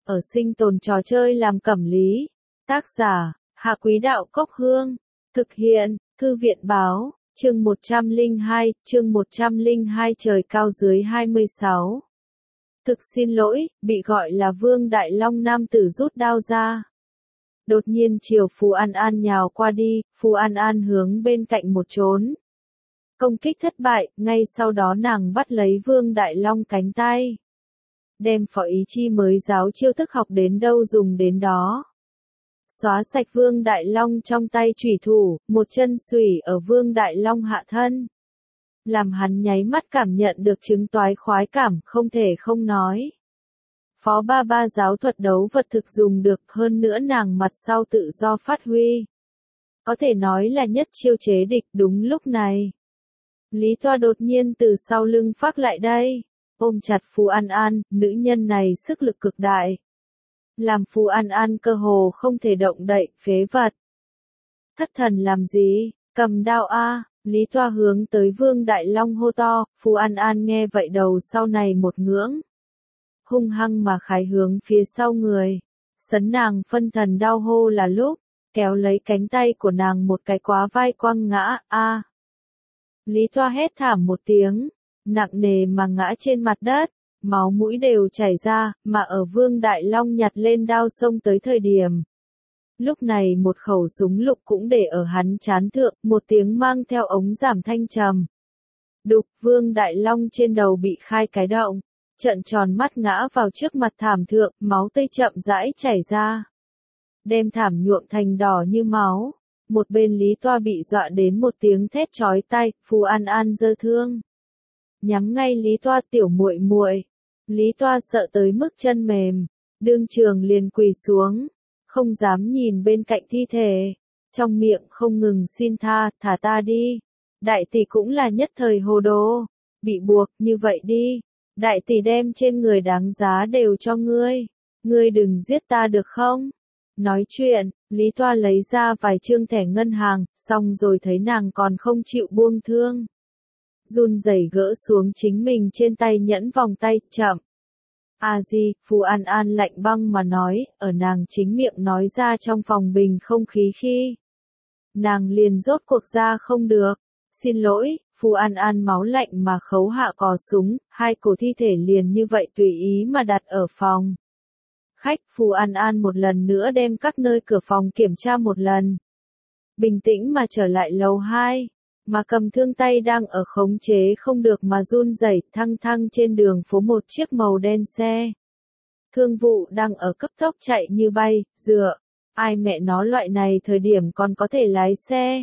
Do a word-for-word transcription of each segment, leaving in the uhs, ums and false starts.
ở sinh tồn trò chơi làm cẩm lý. Tác giả, Hạ Quý Đạo Cốc Hương. Thực hiện, Thư viện Báo, chương một trăm lẻ hai, chương một trăm lẻ hai trời cao dưới hai mươi sáu. Thực xin lỗi, bị gọi là Vương Đại Long nam tử rút đao ra. Đột nhiên chiều Phù An An nhào qua đi, Phù An An hướng bên cạnh một trốn. Công kích thất bại, ngay sau đó nàng bắt lấy Vương Đại Long cánh tay. Đem Phó Ý Chi mới giáo chiêu thức học đến đâu dùng đến đó. Xóa sạch Vương Đại Long trong tay chủy thủ, một chân xủy ở Vương Đại Long hạ thân. Làm hắn nháy mắt cảm nhận được chứng toái khoái cảm, không thể không nói. Phó ba ba giáo thuật đấu vật thực dùng được, hơn nữa nàng mặt sau tự do phát huy. Có thể nói là nhất chiêu chế địch. Đúng lúc này, Lý Toa đột nhiên từ sau lưng phác lại đây, ôm chặt Phù An An. Nữ nhân này sức lực cực đại, làm Phù An An cơ hồ không thể động đậy. Phế vật, thất thần làm gì, cầm đao a! Lý Toa hướng tới Vương Đại Long hô to. Phù An An nghe vậy đầu sau này một ngưỡng, hung hăng mà khái hướng phía sau người. Sấn nàng phân thần đau hô là lúc, kéo lấy cánh tay của nàng một cái quá vai quăng ngã. A! Lý Toa hét thảm một tiếng, nặng nề mà ngã trên mặt đất, máu mũi đều chảy ra, mà ở Vương Đại Long nhặt lên đao xông tới thời điểm. Lúc này một khẩu súng lục cũng để ở hắn trán thượng, một tiếng mang theo ống giảm thanh trầm. Đục, Vương Đại Long trên đầu bị khai cái động, trợn tròn mắt ngã vào trước mặt thảm thượng, máu tươi chậm rãi chảy ra. Đem thảm nhuộm thành đỏ như máu. Một bên Lý Toa bị dọa đến một tiếng thét chói tai. Phù An An giơ thương, nhắm ngay Lý Toa. Tiểu muội muội. Lý Toa sợ tới mức chân mềm, đương trường liền quỳ xuống, không dám nhìn bên cạnh thi thể, trong miệng không ngừng xin tha, thả ta đi. Đại tỷ cũng là nhất thời hồ đồ, bị buộc như vậy đi. Đại tỷ đem trên người đáng giá đều cho ngươi, ngươi đừng giết ta được không? Nói chuyện, Lý Toa lấy ra vài trương thẻ ngân hàng, xong rồi thấy nàng còn không chịu buông thương. Run rẩy gỡ xuống chính mình trên tay nhẫn vòng tay, chậm. A di, Phù An An lạnh băng mà nói, ở nàng chính miệng nói ra trong phòng bình không khí khi. Nàng liền rốt cuộc ra không được. Xin lỗi, Phù An An máu lạnh mà khấu hạ cò súng, hai cổ thi thể liền như vậy tùy ý mà đặt ở phòng khách. Phù An An một lần nữa đem các nơi cửa phòng kiểm tra một lần. Bình tĩnh mà trở lại lầu hai, mà cầm thương tay đang ở khống chế không được mà run rẩy thăng thăng trên đường phố một chiếc màu đen xe. Thương vụ đang ở cấp tốc chạy như bay, dựa. Ai mẹ nó loại này thời điểm còn có thể lái xe.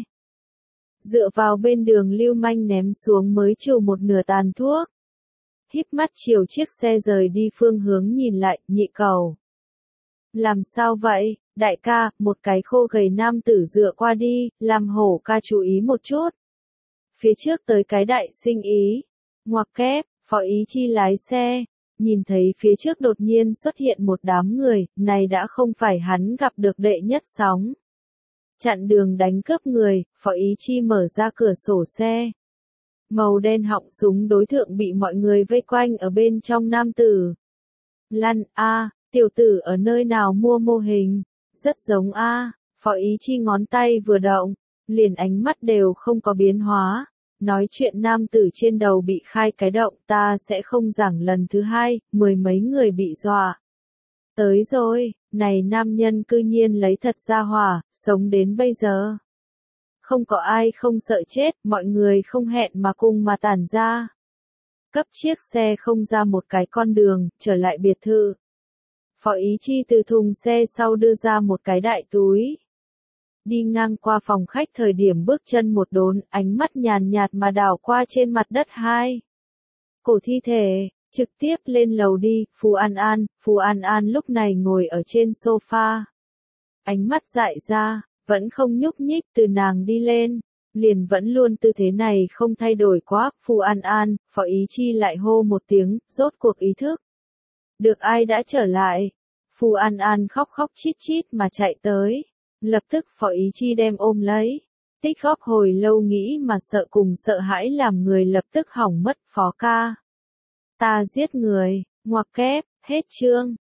Dựa vào bên đường lưu manh ném xuống mới trừ một nửa tàn thuốc. Híp mắt chiều chiếc xe rời đi phương hướng nhìn lại. Nhị cầu, làm sao vậy, đại ca? Một cái khô gầy nam tử dựa qua đi, làm hổ ca chú ý một chút. Phía trước tới cái đại sinh ý. Ngoặc kép, Phó Ý Chi lái xe, nhìn thấy phía trước đột nhiên xuất hiện một đám người, này đã không phải hắn gặp được đệ nhất sóng. Chặn đường đánh cướp người, Phó Ý Chi mở ra cửa sổ xe. Màu đen họng súng đối tượng bị mọi người vây quanh ở bên trong nam tử. Lăn, a, tiểu tử ở nơi nào mua mô hình? Rất giống a. Phó Ý Chi ngón tay vừa động, liền ánh mắt đều không có biến hóa. Nói chuyện nam tử trên đầu bị khai cái động, ta sẽ không giảng lần thứ hai. Mười mấy người bị dọa. Tới rồi, này nam nhân cư nhiên lấy thật ra hỏa, sống đến bây giờ. Không có ai không sợ chết, mọi người không hẹn mà cùng mà tản ra. Cấp chiếc xe không ra một cái con đường, trở lại biệt thự. Phó Ý Chi từ thùng xe sau đưa ra một cái đại túi. Đi ngang qua phòng khách thời điểm bước chân một đốn, ánh mắt nhàn nhạt mà đảo qua trên mặt đất hai cổ thi thể, trực tiếp lên lầu đi. Phù An An, Phù An An lúc này ngồi ở trên sofa. Ánh mắt dại ra, vẫn không nhúc nhích. Từ nàng đi lên, liền vẫn luôn tư thế này không thay đổi quá. Phù An An, Phó Ý Chi lại hô một tiếng, rốt cuộc ý thức được ai đã trở lại. Phù An An khóc khóc chít chít mà chạy tới. Lập tức Phó Ý Chi đem ôm lấy. Tích góp hồi lâu nghĩ mà sợ cùng sợ hãi làm người lập tức hỏng mất. Phó ca, ta giết người, ngoặc kép, hết chương.